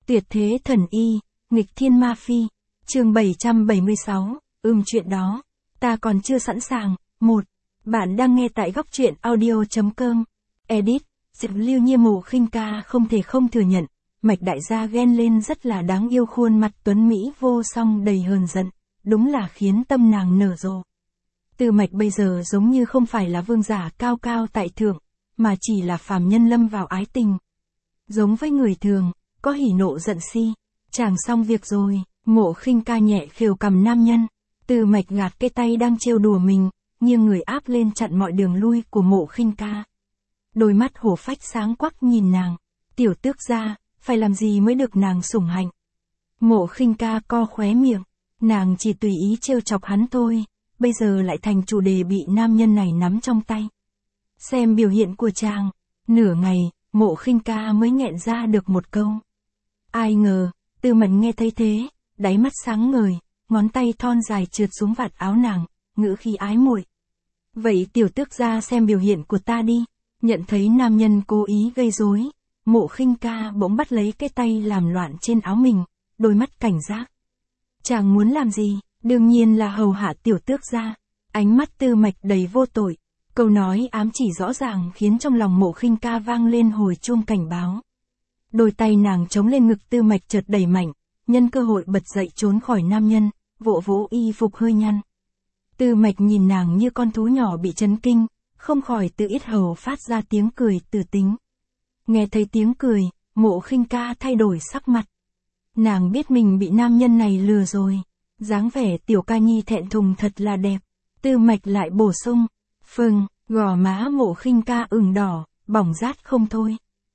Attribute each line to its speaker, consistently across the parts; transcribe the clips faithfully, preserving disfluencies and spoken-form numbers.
Speaker 1: Tuyệt thế thần y, nghịch thiên ma phi. Chương bảy trăm bảy mươi sáu, ừm chuyện đó, ta còn chưa sẵn sàng. một. Bạn đang nghe tại góc truyện audio chấm com. Edit, Diệp Lưu Nhiên. Mộ Khinh Ca không thể không thừa nhận, Mạch đại gia ghen lên rất là đáng yêu, khuôn mặt tuấn mỹ vô song đầy hờn giận, đúng là khiến tâm nàng nở rộ. Tư Mạch bây giờ giống như không phải là vương giả cao cao tại thượng, mà chỉ là phàm nhân lâm vào ái tình. Giống với người thường, có hỉ nộ giận si, chàng xong việc rồi. Mộ Khinh Ca nhẹ khều cầm nam nhân, Tư Mạch gạt cái tay đang trêu đùa mình, nghiêng người áp lên chặn mọi đường lui của Mộ Khinh Ca. Đôi mắt hổ phách sáng quắc nhìn nàng, tiểu tước gia, phải làm gì mới được nàng sủng hạnh. Mộ Khinh Ca co khóe miệng, nàng chỉ tùy ý trêu chọc hắn thôi, bây giờ lại thành chủ đề bị nam nhân này nắm trong tay. Xem biểu hiện của chàng, nửa ngày, Mộ Khinh Ca mới nghẹn ra được một câu. Ai ngờ, Tư Mạch nghe thấy thế, đáy mắt sáng ngời, ngón tay thon dài trượt xuống vạt áo nàng, ngữ khí ái muội. Vậy tiểu tước gia xem biểu hiện của ta đi. Nhận thấy nam nhân cố ý gây rối, Mộ Khinh Ca bỗng bắt lấy cái tay làm loạn trên áo mình, đôi mắt cảnh giác. Chàng muốn làm gì? Đương nhiên là hầu hạ tiểu tước gia. Ánh mắt Tư Mạch đầy vô tội, câu nói ám chỉ rõ ràng khiến trong lòng Mộ Khinh Ca vang lên hồi chuông cảnh báo. Đôi tay nàng chống lên ngực Tư Mạch chợt đẩy mạnh, nhân cơ hội bật dậy trốn khỏi nam nhân, vỗ vỗ y phục hơi nhăn. Tư Mạch nhìn nàng như con thú nhỏ bị chấn kinh, không khỏi từ yết hầu phát ra tiếng cười từ tính. Nghe thấy tiếng cười, Mộ Khinh Ca thay đổi sắc mặt. Nàng biết mình bị nam nhân này lừa rồi, dáng vẻ tiểu ca nhi thẹn thùng thật là đẹp. Tư Mạch lại bổ sung, phừng, gò má Mộ Khinh Ca ửng đỏ, bỏng rát không thôi.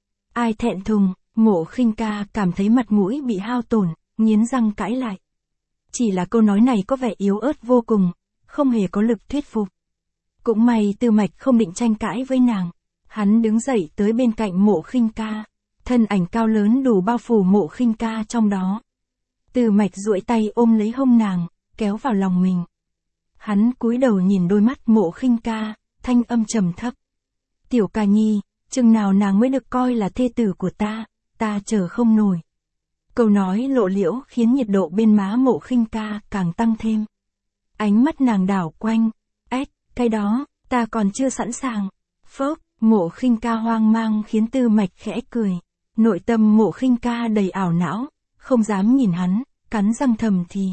Speaker 1: Ai thẹn thùng? Mộ Khinh Ca cảm thấy mặt mũi bị hao tổn, nghiến răng cãi lại. Chỉ là câu nói này có vẻ yếu ớt vô cùng, không hề có lực thuyết phục. Cũng may Tư Mạch không định tranh cãi với nàng. Hắn đứng dậy tới bên cạnh Mộ Khinh Ca, thân ảnh cao lớn đủ bao phủ Mộ Khinh Ca trong đó. Tư Mạch duỗi tay ôm lấy hông nàng, kéo vào lòng mình. Hắn cúi đầu nhìn đôi mắt Mộ Khinh Ca, thanh âm trầm thấp. Tiểu ca nhi, chừng nào nàng mới được coi là thê tử của ta, ta chờ không nổi. Câu nói lộ liễu khiến nhiệt độ bên má Mộ Khinh Ca càng tăng thêm. Ánh mắt nàng đảo quanh, ếch, cái đó, ta còn chưa sẵn sàng. Phớp, Mộ Khinh Ca hoang mang khiến Tư Mạch khẽ cười. Nội tâm Mộ Khinh Ca đầy ảo não, không dám nhìn hắn, cắn răng thầm thì.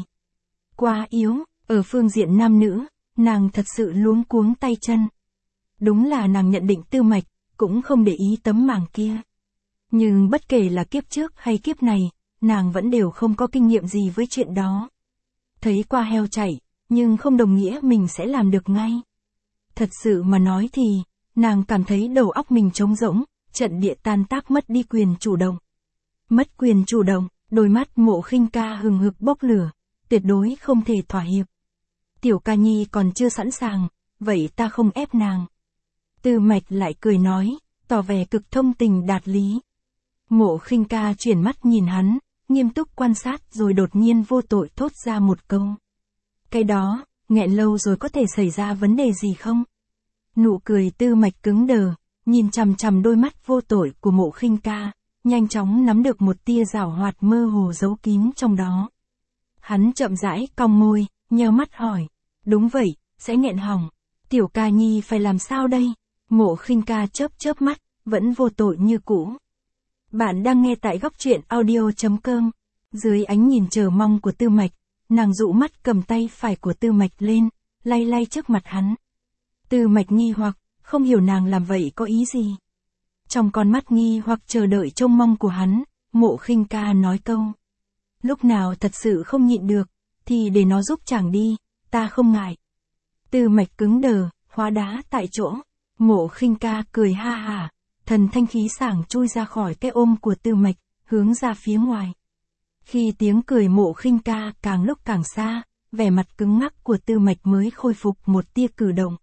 Speaker 1: Quá yếu, ở phương diện nam nữ, nàng thật sự luống cuống tay chân. Đúng là nàng nhận định Tư Mạch, cũng không để ý tấm màng kia. Nhưng bất kể là kiếp trước hay kiếp này, nàng vẫn đều không có kinh nghiệm gì với chuyện đó. Thấy qua heo chạy, nhưng không đồng nghĩa mình sẽ làm được ngay. Thật sự mà nói thì, nàng cảm thấy đầu óc mình trống rỗng, trận địa tan tác, mất đi quyền chủ động. Mất quyền chủ động, đôi mắt Mộ Khinh Ca hừng hực bốc lửa, tuyệt đối không thể thỏa hiệp. Tiểu ca nhi còn chưa sẵn sàng, vậy ta không ép nàng. Tư Mạch lại cười nói, tỏ vẻ cực thông tình đạt lý. Mộ Khinh Ca chuyển mắt nhìn hắn, nghiêm túc quan sát rồi đột nhiên vô tội thốt ra một câu. Cái đó, nghẹn lâu rồi có thể xảy ra vấn đề gì không? Nụ cười Tư Mạch cứng đờ, nhìn chằm chằm đôi mắt vô tội của Mộ Khinh Ca, nhanh chóng nắm được một tia giảo hoạt mơ hồ giấu kín trong đó. Hắn chậm rãi cong môi, nheo mắt hỏi, đúng vậy, sẽ nghẹn hỏng. Tiểu ca nhi phải làm sao đây? Mộ Khinh Ca chớp chớp mắt, vẫn vô tội như cũ. Bạn đang nghe tại góc truyện audio chấm com. Dưới ánh nhìn chờ mong của Tư Mạch, nàng dụ mắt cầm tay phải của Tư Mạch lên, lay lay trước mặt hắn. Tư Mạch nghi hoặc, không hiểu nàng làm vậy có ý gì. Trong con mắt nghi hoặc chờ đợi trông mong của hắn, Mộ Khinh Ca nói câu. Lúc nào thật sự không nhịn được, thì để nó giúp chàng đi, ta không ngại. Tư Mạch cứng đờ, hóa đá tại chỗ. Mộ Khinh Ca cười ha hả, thần thanh khí sảng chui ra khỏi cái ôm của Tư Mạch, hướng ra phía ngoài. Khi tiếng cười Mộ Khinh Ca càng lúc càng xa, vẻ mặt cứng ngắc của Tư Mạch mới khôi phục một tia cử động.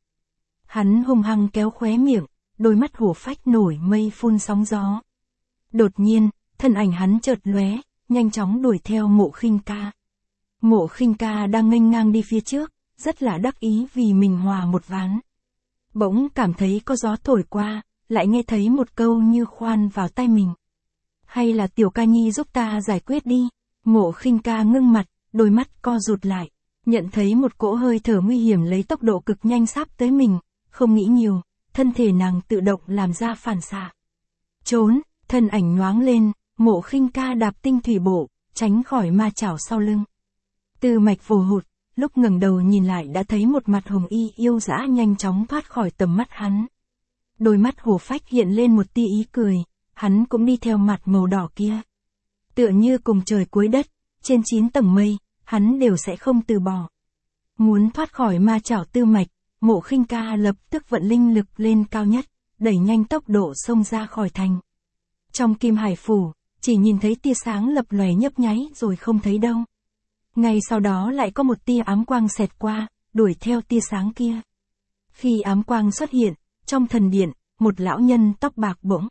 Speaker 1: Hắn hung hăng kéo khóe miệng, đôi mắt hổ phách nổi mây phun sóng gió. Đột nhiên, thân ảnh hắn chợt lóe, nhanh chóng đuổi theo Mộ Khinh Ca. Mộ Khinh Ca đang nghênh ngang đi phía trước, rất là đắc ý vì mình hòa một ván. Bỗng cảm thấy có gió thổi qua, lại nghe thấy một câu như khoan vào tai mình. Hay là Tiểu Ca Nhi giúp ta giải quyết đi. Mộ Khinh Ca ngưng mặt, đôi mắt co rụt lại, nhận thấy một cỗ hơi thở nguy hiểm lấy tốc độ cực nhanh sắp tới mình, không nghĩ nhiều, thân thể nàng tự động làm ra phản xạ. Trốn, thân ảnh nhoáng lên, Mộ Khinh Ca đạp tinh thủy bộ, tránh khỏi ma chảo sau lưng. Tư Mạch vồ hụt, lúc ngẩng đầu nhìn lại đã thấy một mặt hồng y yêu dã nhanh chóng thoát khỏi tầm mắt hắn. Đôi mắt hổ phách hiện lên một tia ý cười, hắn cũng đi theo mặt màu đỏ kia. Tựa như cùng trời cuối đất, trên chín tầng mây, hắn đều sẽ không từ bỏ. Muốn thoát khỏi ma chảo Tư Mạch, Mộ Khinh Ca lập tức vận linh lực lên cao nhất, đẩy nhanh tốc độ xông ra khỏi thành. Trong Kim Hải Phủ, chỉ nhìn thấy tia sáng lập lòe nhấp nháy rồi không thấy đâu. Ngay sau đó lại có một tia ám quang xẹt qua, đuổi theo tia sáng kia. Khi ám quang xuất hiện, trong thần điện, một lão nhân tóc bạc bỗng.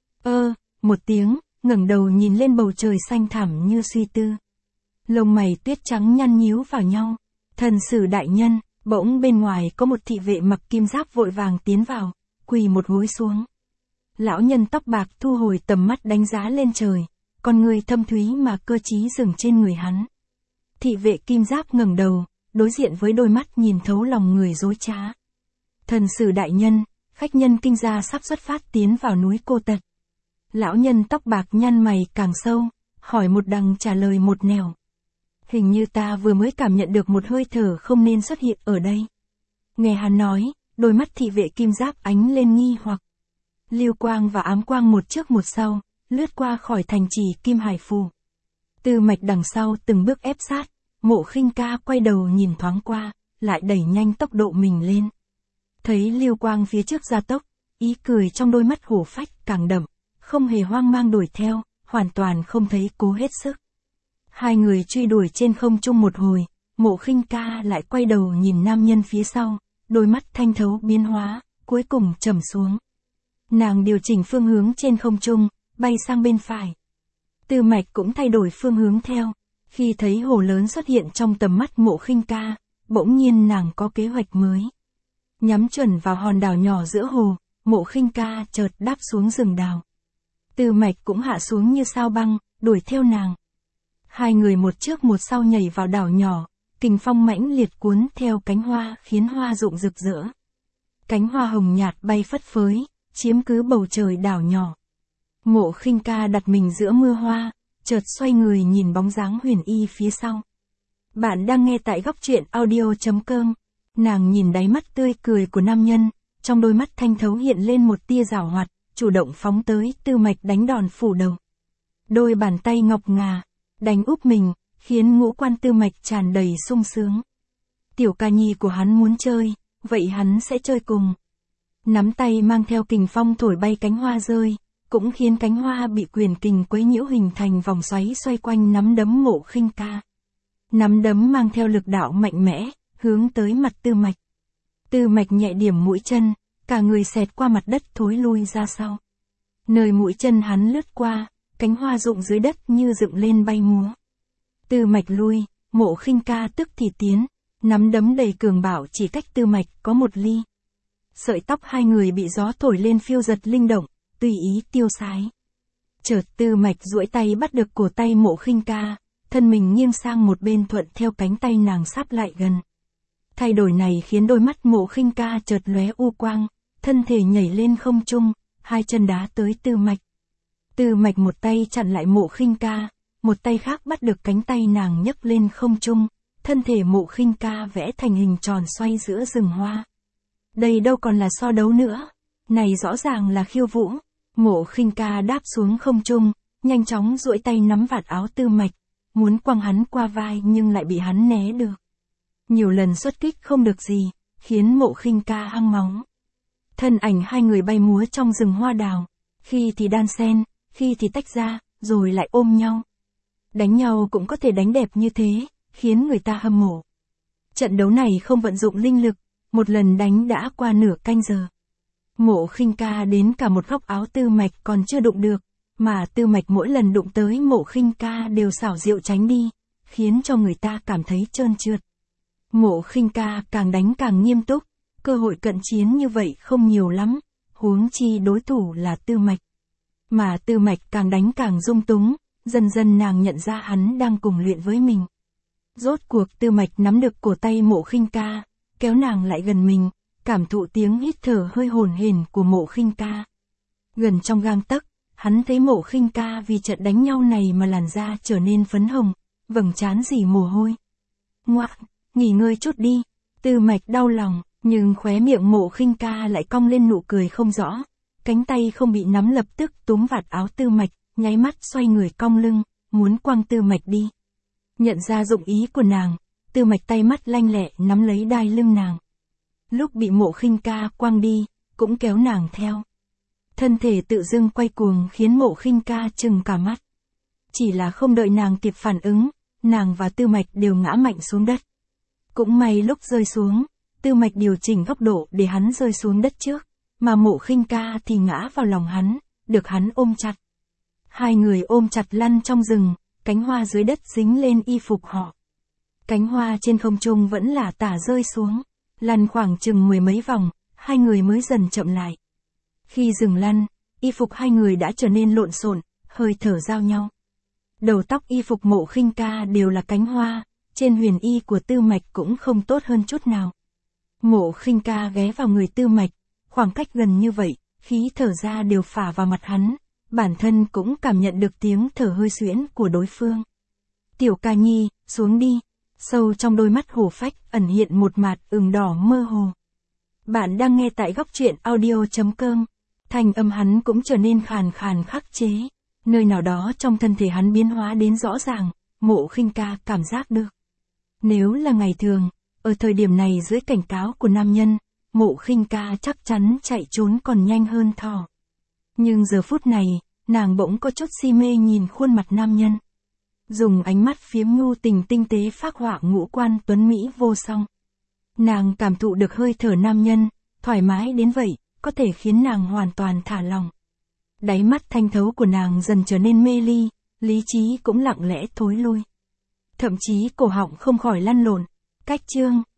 Speaker 1: Ơ, một tiếng, ngẩng đầu nhìn lên bầu trời xanh thẳm như suy tư. Lông mày tuyết trắng nhăn nhíu vào nhau. Thần sử đại nhân, bỗng bên ngoài có một thị vệ mặc kim giáp vội vàng tiến vào, quỳ một gối xuống. Lão nhân tóc bạc thu hồi tầm mắt đánh giá lên trời, con người thâm thúy mà cơ trí dừng trên người hắn. Thị vệ kim giáp ngẩng đầu, đối diện với đôi mắt nhìn thấu lòng người dối trá. Thần sử đại nhân, khách nhân kinh gia sắp xuất phát tiến vào núi Cô Tật. Lão nhân tóc bạc nhăn mày càng sâu, hỏi một đằng trả lời một nẻo. Hình như ta vừa mới cảm nhận được một hơi thở không nên xuất hiện ở đây. Nghe hắn nói, đôi mắt thị vệ kim giáp ánh lên nghi hoặc. Lưu quang và ám quang một trước một sau, lướt qua khỏi thành trì Kim Hải Phủ. Tư Mạch đằng sau từng bước ép sát, Mộ Khinh Ca quay đầu nhìn thoáng qua, lại đẩy nhanh tốc độ mình lên. Thấy lưu quang phía trước gia tốc, ý cười trong đôi mắt hổ phách càng đậm, không hề hoang mang đuổi theo, hoàn toàn không thấy cố hết sức. Hai người truy đuổi trên không trung một hồi, Mộ Khinh Ca lại quay đầu nhìn nam nhân phía sau, đôi mắt thanh thấu biến hóa, cuối cùng trầm xuống. Nàng điều chỉnh phương hướng trên không trung, bay sang bên phải. Tư Mạch cũng thay đổi phương hướng theo, khi thấy hồ lớn xuất hiện trong tầm mắt Mộ Khinh Ca, bỗng nhiên nàng có kế hoạch mới. Nhắm chuẩn vào hòn đảo nhỏ giữa hồ, Mộ Khinh Ca chợt đáp xuống rừng đào. Tư Mạch cũng hạ xuống như sao băng, đuổi theo nàng. Hai người một trước một sau nhảy vào đảo nhỏ, kình phong mãnh liệt cuốn theo cánh hoa khiến hoa rụng rực rỡ. Cánh hoa hồng nhạt bay phất phới, chiếm cứ bầu trời đảo nhỏ. Mộ Khinh Ca đặt mình giữa mưa hoa, chợt xoay người nhìn bóng dáng Huyền Y phía sau. Bạn đang nghe tại góc truyện audio chấm com. Nàng nhìn đáy mắt tươi cười của nam nhân, trong đôi mắt thanh thấu hiện lên một tia giảo hoạt, chủ động phóng tới Tư Mạch đánh đòn phủ đầu. Đôi bàn tay ngọc ngà, đánh úp mình, khiến ngũ quan Tư Mạch tràn đầy sung sướng. Tiểu Ca Nhi của hắn muốn chơi, vậy hắn sẽ chơi cùng. Nắm tay mang theo kình phong thổi bay cánh hoa rơi, cũng khiến cánh hoa bị quyền kình quấy nhiễu hình thành vòng xoáy xoay quanh nắm đấm Mộ Khinh Ca. Nắm đấm mang theo lực đạo mạnh mẽ, hướng tới mặt Tư Mạch. Tư Mạch nhẹ điểm mũi chân, cả người xẹt qua mặt đất thối lui ra sau. Nơi mũi chân hắn lướt qua, cánh hoa rụng dưới đất như dựng lên bay múa. Tư Mạch lui, Mộ Khinh Ca tức thì tiến, nắm đấm đầy cường bạo chỉ cách Tư Mạch có một ly. Sợi tóc hai người bị gió thổi lên phiêu giật linh động, tùy ý tiêu sái. Chợt Tư Mạch duỗi tay bắt được cổ tay Mộ Khinh Ca, thân mình nghiêng sang một bên thuận theo cánh tay nàng sắp lại gần. Thay đổi này khiến đôi mắt Mộ Khinh Ca chợt lóe u quang, thân thể nhảy lên không trung, hai chân đá tới Tư Mạch. Tư Mạch một tay chặn lại Mộ Khinh Ca, một tay khác bắt được cánh tay nàng nhấc lên không trung, thân thể Mộ Khinh Ca vẽ thành hình tròn xoay giữa rừng hoa. Đây đâu còn là so đấu nữa, này rõ ràng là khiêu vũ. Mộ Khinh Ca đáp xuống không trung, nhanh chóng duỗi tay nắm vạt áo Tư Mạch, muốn quăng hắn qua vai nhưng lại bị hắn né được. Nhiều lần xuất kích không được gì, khiến Mộ Khinh Ca hăng máu. Thân ảnh hai người bay múa trong rừng hoa đào, khi thì đan xen, khi thì tách ra, rồi lại ôm nhau. Đánh nhau cũng có thể đánh đẹp như thế, khiến người ta hâm mộ. Trận đấu này không vận dụng linh lực, một lần đánh đã qua nửa canh giờ. Mộ Khinh Ca đến cả một góc áo Tư Mạch còn chưa đụng được, mà Tư Mạch mỗi lần đụng tới Mộ Khinh Ca đều xảo diệu tránh đi, khiến cho người ta cảm thấy trơn trượt. Mộ Khinh Ca càng đánh càng nghiêm túc, cơ hội cận chiến như vậy không nhiều lắm, huống chi đối thủ là Tư Mạch. Mà Tư Mạch càng đánh càng dung túng, dần dần nàng nhận ra hắn đang cùng luyện với mình. Rốt cuộc Tư Mạch nắm được cổ tay Mộ Khinh Ca, kéo nàng lại gần mình, cảm thụ tiếng hít thở hơi hổn hển của Mộ Khinh Ca. Gần trong gang tấc, hắn thấy Mộ Khinh Ca vì trận đánh nhau này mà làn da trở nên phấn hồng, vầng trán rỉ mồ hôi. Ngoác, nghỉ ngơi chút đi. Tư Mạch đau lòng, nhưng khóe miệng Mộ Khinh Ca lại cong lên nụ cười không rõ. Cánh tay không bị nắm lập tức túm vạt áo Tư Mạch, nháy mắt xoay người cong lưng, muốn quăng Tư Mạch đi. Nhận ra dụng ý của nàng, Tư Mạch tay mắt lanh lẹ nắm lấy đai lưng nàng. Lúc bị Mộ Khinh Ca quăng đi, cũng kéo nàng theo. Thân thể tự dưng quay cuồng khiến Mộ Khinh Ca trừng cả mắt. Chỉ là không đợi nàng kịp phản ứng, nàng và Tư Mạch đều ngã mạnh xuống đất. Cũng may lúc rơi xuống, Tư Mạch điều chỉnh góc độ để hắn rơi xuống đất trước, mà Mộ Khinh Ca thì ngã vào lòng hắn, được hắn ôm chặt. Hai người ôm chặt lăn trong rừng, cánh hoa dưới đất dính lên y phục họ. Cánh hoa trên không trung vẫn là tả rơi xuống, lăn khoảng chừng mười mấy vòng, hai người mới dần chậm lại. Khi dừng lăn, y phục hai người đã trở nên lộn xộn, hơi thở giao nhau. Đầu tóc y phục Mộ Khinh Ca đều là cánh hoa, trên huyền y của Tư Mạch cũng không tốt hơn chút nào. Mộ Khinh Ca ghé vào người Tư Mạch, khoảng cách gần như vậy, khí thở ra đều phả vào mặt hắn, bản thân cũng cảm nhận được tiếng thở hơi xuyễn của đối phương. Tiểu Ca Nhi, xuống đi. Sâu trong đôi mắt hổ phách ẩn hiện một mạt ửng đỏ mơ hồ. Bạn đang nghe tại góc truyện audio chấm com. Thanh âm hắn cũng trở nên khàn khàn khắc chế. Nơi nào đó trong thân thể hắn biến hóa đến rõ ràng, Mộ Khinh Ca cảm giác được. Nếu là ngày thường, ở thời điểm này dưới cảnh cáo của nam nhân, Mộ Khinh Ca chắc chắn chạy trốn còn nhanh hơn thỏ. Nhưng giờ phút này, nàng bỗng có chút si mê nhìn khuôn mặt nam nhân. Dùng ánh mắt phiếm nhu tình tinh tế phác họa ngũ quan tuấn mỹ vô song. Nàng cảm thụ được hơi thở nam nhân, thoải mái đến vậy, có thể khiến nàng hoàn toàn thả lòng. Đáy mắt thanh thấu của nàng dần trở nên mê ly, lý trí cũng lặng lẽ thối lui. Thậm chí cổ họng không khỏi lăn lộn. Cách chương